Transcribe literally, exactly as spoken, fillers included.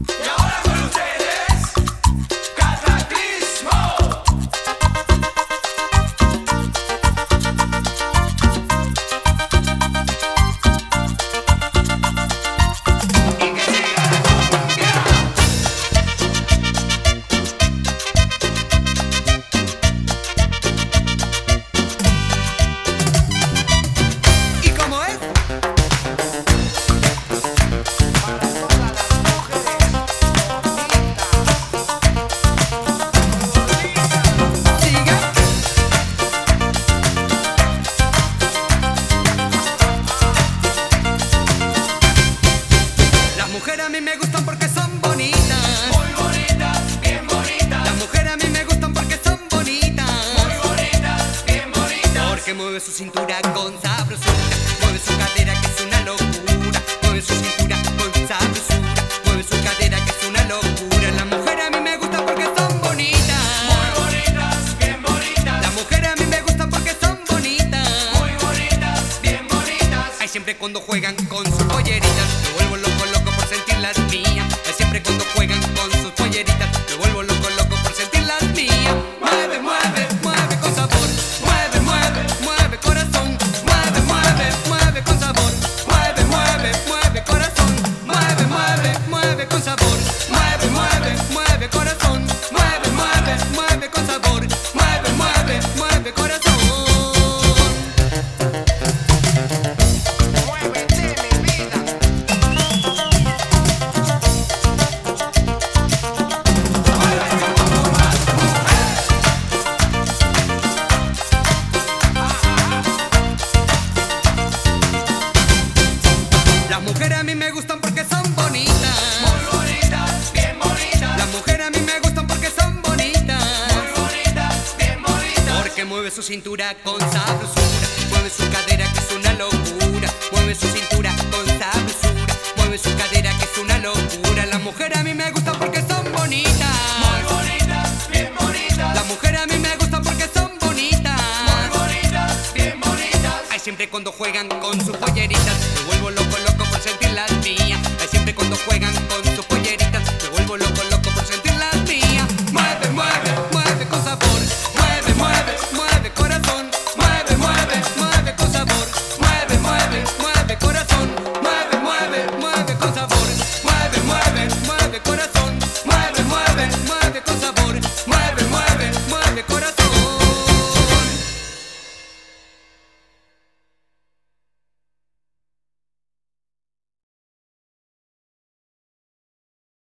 Y ahora con ustedes, Cataclismo. Y que siga la cumbia. ¿Y cómo es? Las mujeres a mí me gustan porque son bonitas. Muy bonitas, bien bonitas. Las mujeres a mí me gustan porque son bonitas. Muy bonitas, bien bonitas. Porque mueve su cintura con sabrosura. Mueve su cadera que es una locura. Mueve su cintura con sabrosura. Mueve su cadera que es una locura. Las mujeres a mí me gustan porque son bonitas. Muy bonitas, bien bonitas. Las mujeres a mí me gustan porque son bonitas. Muy bonitas, bien bonitas. Ay, siempre cuando juegan con sus polleritas, me vuelvo loco, loco por sentir las mías. Ay, siempre cuando juegan con sus polleritas, me vuelvo loco, loco por sentir las mías. Mueve, mueve, mueve con sabor. Mueve, mueve, mueve corazón. Mueve, mueve, mueve con sabor. Mueve, mueve, mueve corazón. Mueve, mueve, mueve con sabor. Mueve, mueve, mueve corazón. Mueve, mueve, mueve con sabor. Mueve, mueve, mueve corazón. Muévete, mi vida. Muévete un poco más, mujer. Las mujeres a mí me gustan porque son bonitas. Muy bonitas, bien bonitas. Las mujeres a mí me gustan porque son bonitas. Muy bonitas, bien bonitas. Porque mueve su cintura con sabrosura. Mueve su cadera que es una locura. Mueve su cintura con sabrosura. Mueve su cadera que es una locura. Las mujeres a mí me gustan porque son bonitas. Muy bonitas, bien bonitas. Las mujeres a mí me gustan porque son bonitas. Muy bonitas, bien bonitas. Ay, siempre cuando juegan con su